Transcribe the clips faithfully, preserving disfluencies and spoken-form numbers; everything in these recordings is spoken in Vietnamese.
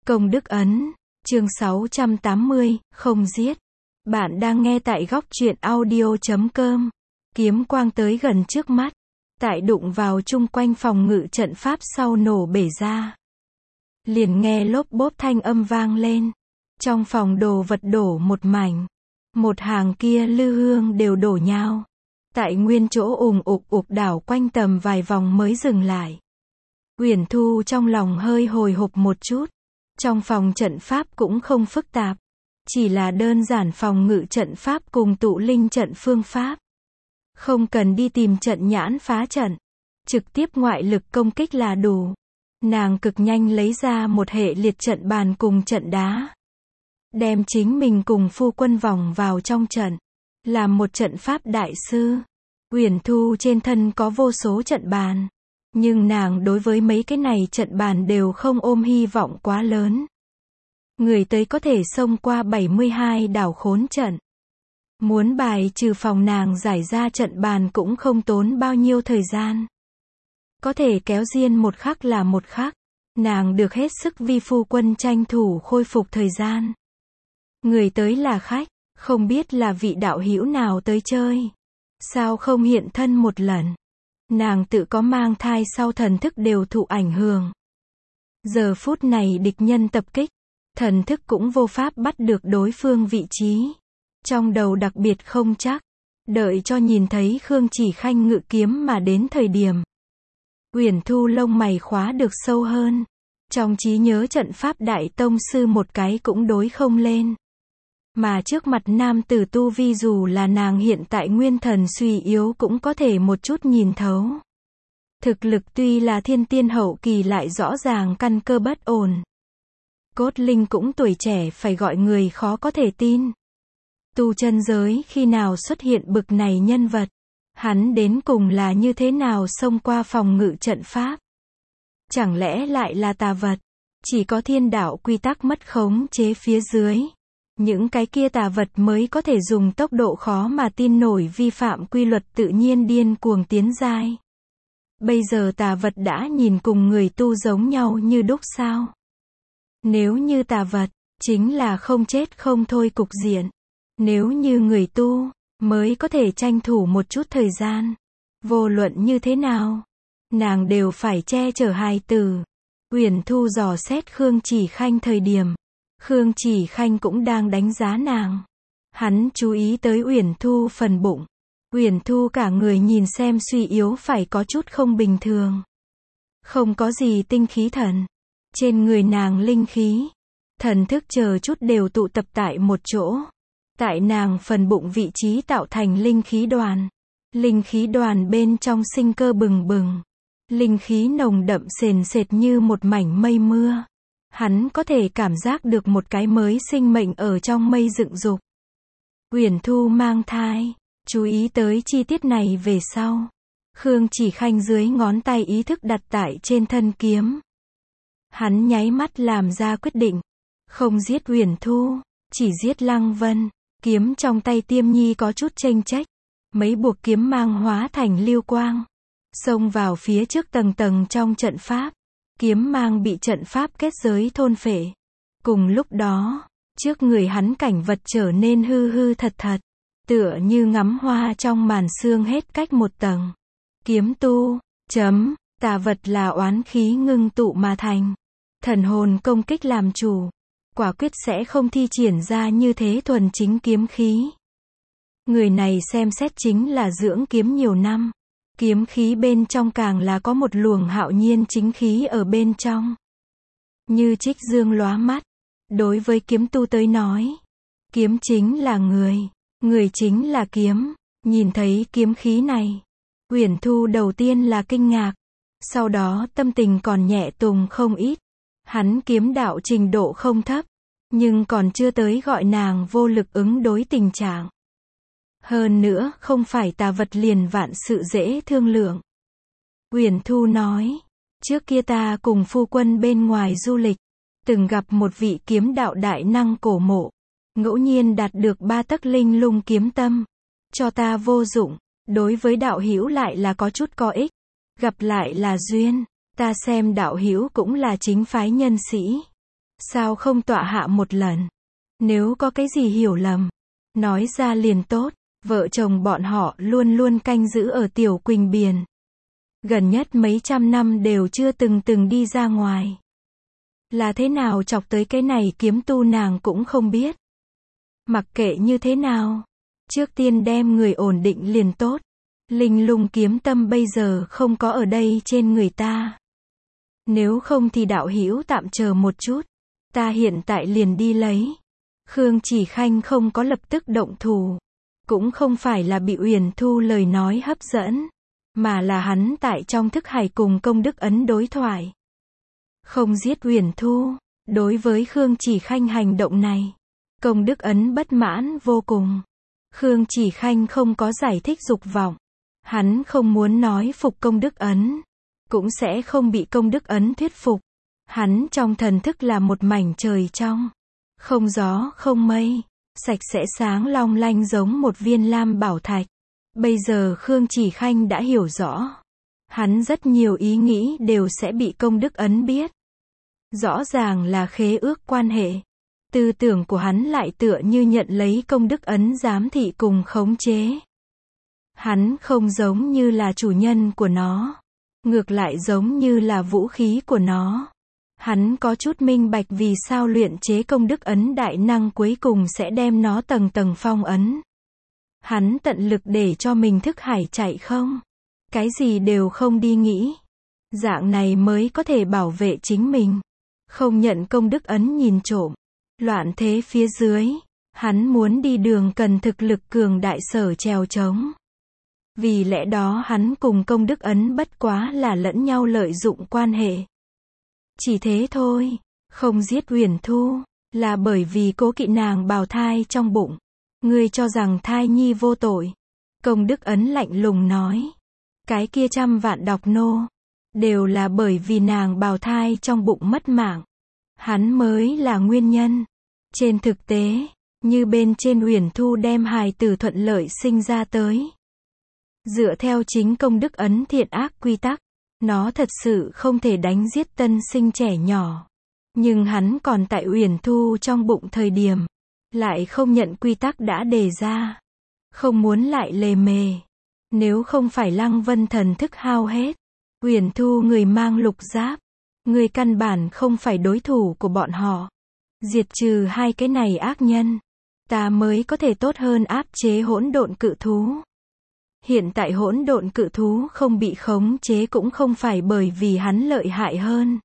Công đức ấn, chương sáu trăm tám mươi, không giết. Bạn đang nghe tại góc truyện audio chấm com. Kiếm quang tới gần trước mắt. Tại đụng vào chung quanh phòng ngự trận pháp sau nổ bể ra. Liền nghe lốp bốp thanh âm vang lên. Trong phòng đồ vật đổ một mảnh. Một hàng kia lư hương đều đổ nhau. Tại nguyên chỗ ùng ục ục đảo quanh tầm vài vòng mới dừng lại. Uyển Thu trong lòng hơi hồi hộp một chút. Trong phòng trận pháp cũng không phức tạp. Chỉ là đơn giản phòng ngự trận pháp cùng tụ linh trận phương pháp. Không cần đi tìm trận nhãn phá trận. Trực tiếp ngoại lực công kích là đủ. Nàng cực nhanh lấy ra một hệ liệt trận bàn cùng trận đá. Đem chính mình cùng phu quân vòng vào trong trận. Làm một trận pháp đại sư. Uyển Thu trên thân có vô số trận bàn. Nhưng nàng đối với mấy cái này trận bàn đều không ôm hy vọng quá lớn. Người tới có thể xông qua bảy mươi hai đảo khốn trận. Muốn bài trừ phòng nàng giải ra trận bàn cũng không tốn bao nhiêu thời gian. Có thể kéo riêng một khắc là một khắc. Nàng được hết sức vi phu quân tranh thủ khôi phục thời gian. Người tới là khách, không biết là vị đạo hữu nào tới chơi. Sao không hiện thân một lần? Nàng tự có mang thai sau thần thức đều thụ ảnh hưởng. Giờ phút này địch nhân tập kích, thần thức cũng vô pháp bắt được đối phương vị trí. Trong đầu đặc biệt không chắc, đợi cho nhìn thấy Khương Chỉ Khanh ngự kiếm mà đến thời điểm. Uyển Thu lông mày khóa được sâu hơn. Trong trí nhớ trận pháp đại tông sư một cái cũng đối không lên. Mà trước mặt nam tử tu vi dù là nàng hiện tại nguyên thần suy yếu cũng có thể một chút nhìn thấu. Thực lực tuy là thiên tiên hậu kỳ lại rõ ràng căn cơ bất ổn. Cốt linh cũng tuổi trẻ phải gọi người khó có thể tin. Tu chân giới khi nào xuất hiện bực này nhân vật. Hắn đến cùng là như thế nào xông qua phòng ngự trận pháp. Chẳng lẽ lại là tà vật. Chỉ có thiên đạo quy tắc mất khống chế phía dưới. Những cái kia tà vật mới có thể dùng tốc độ khó mà tin nổi vi phạm quy luật tự nhiên điên cuồng tiến giai. Bây giờ tà vật đã nhìn cùng người tu giống nhau như đúc sao? Nếu như tà vật, chính là không chết không thôi cục diện. Nếu như người tu, mới có thể tranh thủ một chút thời gian. Vô luận như thế nào, nàng đều phải che chở hài tử. Uyển Thu dò xét Khương Chỉ Khanh thời điểm. Khương Chỉ Khanh cũng đang đánh giá nàng. Hắn chú ý tới Uyển Thu phần bụng. Uyển Thu cả người nhìn xem suy yếu phải có chút không bình thường. Không có gì tinh khí thần. Trên người nàng linh khí, thần thức chờ chút đều tụ tập tại một chỗ. Tại nàng phần bụng vị trí tạo thành linh khí đoàn. Linh khí đoàn bên trong sinh cơ bừng bừng. Linh khí nồng đậm sền sệt như một mảnh mây mưa. Hắn có thể cảm giác được một cái mới sinh mệnh ở trong mây dựng dục. Uyển Thu mang thai, chú ý tới chi tiết này về sau. Khương Chỉ Khanh dưới ngón tay ý thức đặt tại trên thân kiếm. Hắn nháy mắt làm ra quyết định. Không giết Uyển Thu, chỉ giết Lăng Vân. Kiếm trong tay Tiêm Nhi có chút chênh chách. Mấy buộc kiếm mang hóa thành lưu quang. Xông vào phía trước tầng tầng trong trận pháp. Kiếm mang bị trận pháp kết giới thôn phệ. Cùng lúc đó, trước người hắn cảnh vật trở nên hư hư thật thật. Tựa như ngắm hoa trong màn sương hết cách một tầng. Kiếm tu, chấm, tà vật là oán khí ngưng tụ mà thành. Thần hồn công kích làm chủ. Quả quyết sẽ không thi triển ra như thế thuần chính kiếm khí. Người này xem xét chính là dưỡng kiếm nhiều năm. Kiếm khí bên trong càng là có một luồng hạo nhiên chính khí ở bên trong. Như trích dương lóa mắt. Đối với kiếm tu tới nói. Kiếm chính là người. Người chính là kiếm. Nhìn thấy kiếm khí này. Uyển Thu đầu tiên là kinh ngạc. Sau đó tâm tình còn nhẹ tùng không ít. Hắn kiếm đạo trình độ không thấp. Nhưng còn chưa tới gọi nàng vô lực ứng đối tình trạng. Hơn nữa, không phải tà vật liền vạn sự dễ thương lượng. Uyển Thu nói, trước kia ta cùng phu quân bên ngoài du lịch, từng gặp một vị kiếm đạo đại năng cổ mộ, ngẫu nhiên đạt được ba tấc linh lung kiếm tâm, cho ta vô dụng, đối với đạo hữu lại là có chút có ích, gặp lại là duyên, ta xem đạo hữu cũng là chính phái nhân sĩ. Sao không tọa hạ một lần? Nếu có cái gì hiểu lầm, nói ra liền tốt. Vợ chồng bọn họ luôn luôn canh giữ ở Tiểu Quỳnh Biền. Gần nhất mấy trăm năm đều chưa từng từng đi ra ngoài. Là thế nào chọc tới cái này kiếm tu nàng cũng không biết. Mặc kệ như thế nào, trước tiên đem người ổn định liền tốt. Linh lung kiếm tâm bây giờ không có ở đây trên người ta. Nếu không thì đạo hữu tạm chờ một chút. Ta hiện tại liền đi lấy. Khương Chỉ Khanh không có lập tức động thủ. Cũng không phải là bị Uyển Thu lời nói hấp dẫn. Mà là hắn tại trong thức hải cùng Công Đức Ấn đối thoại. Không giết Uyển Thu. Đối với Khương Chỉ Khanh hành động này, Công Đức Ấn bất mãn vô cùng. Khương Chỉ Khanh không có giải thích dục vọng. Hắn không muốn nói phục Công Đức Ấn. Cũng sẽ không bị Công Đức Ấn thuyết phục. Hắn trong thần thức là một mảnh trời trong. Không gió không mây. Sạch sẽ sáng long lanh giống một viên lam bảo thạch. Bây giờ Khương Chỉ Khanh đã hiểu rõ. Hắn rất nhiều ý nghĩ đều sẽ bị Công Đức Ấn biết. Rõ ràng là khế ước quan hệ. Tư tưởng của hắn lại tựa như nhận lấy Công Đức Ấn giám thị cùng khống chế. Hắn không giống như là chủ nhân của nó. Ngược lại giống như là vũ khí của nó. Hắn có chút minh bạch vì sao luyện chế Công Đức Ấn đại năng cuối cùng sẽ đem nó tầng tầng phong ấn. Hắn tận lực để cho mình thức hải chạy không. Cái gì đều không đi nghĩ. Dạng này mới có thể bảo vệ chính mình. Không nhận Công Đức Ấn nhìn trộm. Loạn thế phía dưới. Hắn muốn đi đường cần thực lực cường đại sở trèo trống. Vì lẽ đó hắn cùng Công Đức Ấn bất quá là lẫn nhau lợi dụng quan hệ. Chỉ thế thôi. Không giết Uyển Thu. Là bởi vì cố kỵ nàng bào thai trong bụng. Ngươi cho rằng thai nhi vô tội. Công Đức Ấn lạnh lùng nói. Cái kia trăm vạn độc nô. Đều là bởi vì nàng bào thai trong bụng mất mạng. Hắn mới là nguyên nhân. Trên thực tế, như bên trên Uyển Thu đem hài tử thuận lợi sinh ra tới. Dựa theo chính Công Đức Ấn thiện ác quy tắc, nó thật sự không thể đánh giết tân sinh trẻ nhỏ. Nhưng hắn còn tại Uyển Thu trong bụng thời điểm, lại không nhận quy tắc đã đề ra. Không muốn lại lề mề. Nếu không phải Lăng Vân thần thức hao hết, Uyển Thu người mang lục giáp, người căn bản không phải đối thủ của bọn họ. Diệt trừ hai cái này ác nhân, ta mới có thể tốt hơn áp chế hỗn độn cự thú. Hiện tại hỗn độn cự thú không bị khống chế cũng không phải bởi vì hắn lợi hại hơn.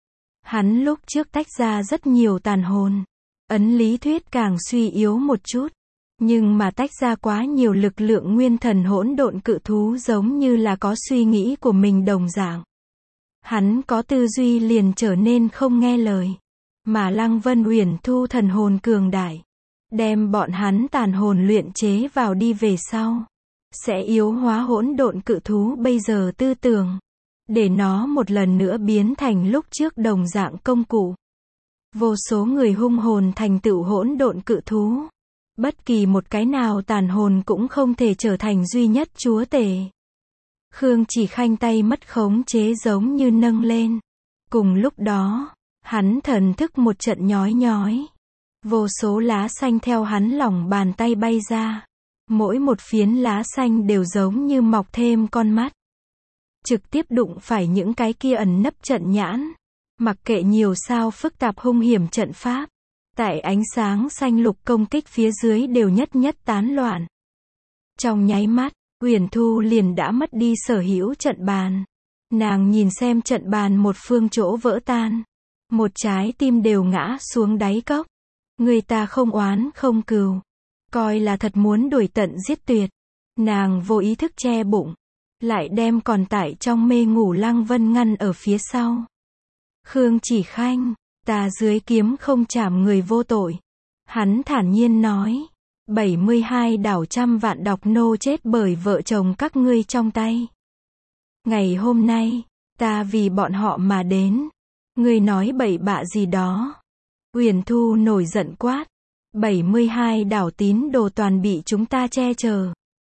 Hắn lúc trước tách ra rất nhiều tàn hồn. Ấn lý thuyết càng suy yếu một chút. Nhưng mà tách ra quá nhiều lực lượng nguyên thần hỗn độn cự thú giống như là có suy nghĩ của mình đồng dạng. Hắn có tư duy liền trở nên không nghe lời. Mà Lăng Vân Uyển Thu thần hồn cường đại. Đem bọn hắn tàn hồn luyện chế vào đi về sau. Sẽ yếu hóa hỗn độn cự thú bây giờ tư tưởng. Để nó một lần nữa biến thành lúc trước đồng dạng công cụ. Vô số người hung hồn thành tựu hỗn độn cự thú. Bất kỳ một cái nào tàn hồn cũng không thể trở thành duy nhất chúa tể. Khương Chỉ Khanh tay mất khống chế giống như nâng lên. Cùng lúc đó, hắn thần thức một trận nhói nhói. Vô số lá xanh theo hắn lòng bàn tay bay ra. Mỗi một phiến lá xanh đều giống như mọc thêm con mắt. Trực tiếp đụng phải những cái kia ẩn nấp trận nhãn. Mặc kệ nhiều sao phức tạp hung hiểm trận pháp. Tại ánh sáng xanh lục công kích phía dưới đều nhất nhất tán loạn. Trong nháy mắt, Uyển Thu liền đã mất đi sở hữu trận bàn. Nàng nhìn xem trận bàn một phương chỗ vỡ tan. Một trái tim đều ngã xuống đáy cốc. Người ta không oán không cừu. Coi là thật muốn đuổi tận giết tuyệt. Nàng vô ý thức che bụng. Lại đem còn tại trong mê ngủ Lăng Vân ngăn ở phía sau. Khương Chỉ Khanh, ta dưới kiếm không chảm người vô tội. Hắn thản nhiên nói. bảy mươi hai đảo trăm vạn độc nô chết bởi vợ chồng các ngươi trong tay. Ngày hôm nay, ta vì bọn họ mà đến. Ngươi nói bậy bạ gì đó. Uyển Thu nổi giận quát. bảy mươi hai đảo tín đồ toàn bị chúng ta che chở.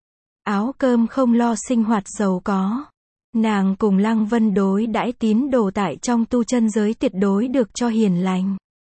Áo cơm không lo sinh hoạt giàu có. Nàng cùng Lăng Vân đối đãi tín đồ tại trong tu chân giới tuyệt đối được cho hiền lành.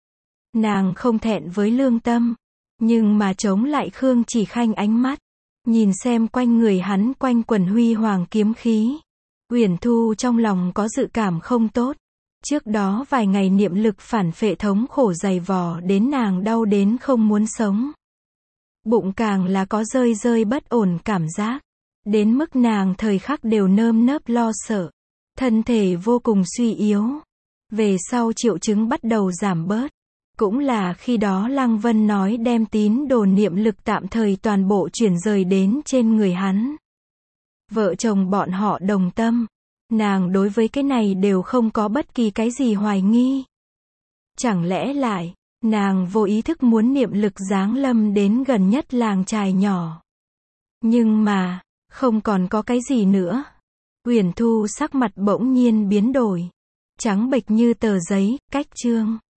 Nàng không thẹn với lương tâm, nhưng mà chống lại Khương Chỉ Khanh ánh mắt, nhìn xem quanh người hắn quanh quần huy hoàng kiếm khí. Uyển Thu trong lòng có dự cảm không tốt. Trước đó vài ngày niệm lực phản phệ thống khổ dày vò đến nàng đau đến không muốn sống. Bụng càng là có rơi rơi bất ổn cảm giác. Đến mức nàng thời khắc đều nơm nớp lo sợ. Thân thể vô cùng suy yếu. Về sau triệu chứng bắt đầu giảm bớt. Cũng là khi đó Lăng Vân nói đem tín đồ niệm lực tạm thời toàn bộ chuyển rời đến trên người hắn. Vợ chồng bọn họ đồng tâm. Nàng đối với cái này đều không có bất kỳ cái gì hoài nghi. Chẳng lẽ lại, nàng vô ý thức muốn niệm lực giáng lâm đến gần nhất làng chài nhỏ. Nhưng mà, không còn có cái gì nữa. Uyển Thu sắc mặt bỗng nhiên biến đổi. Trắng bệch như tờ giấy, cách chương.